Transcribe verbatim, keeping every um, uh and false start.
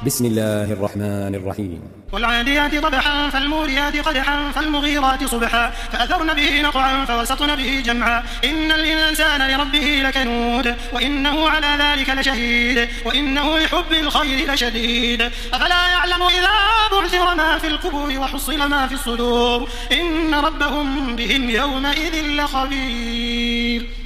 بسم الله الرحمن الرحيم. والعاديات ضبحا فالموريات قدحا فالمغيرات صبحا فأثرن به نقعا فوسطن به جمعا إن الإنسان لربه لكنود وإنه على ذلك لشهيد وإنه لحب الخير لشديد أفلا يعلم إذا بعثر ما في القبور وحصل ما في الصدور إن ربهم بهم يومئذ لخبير.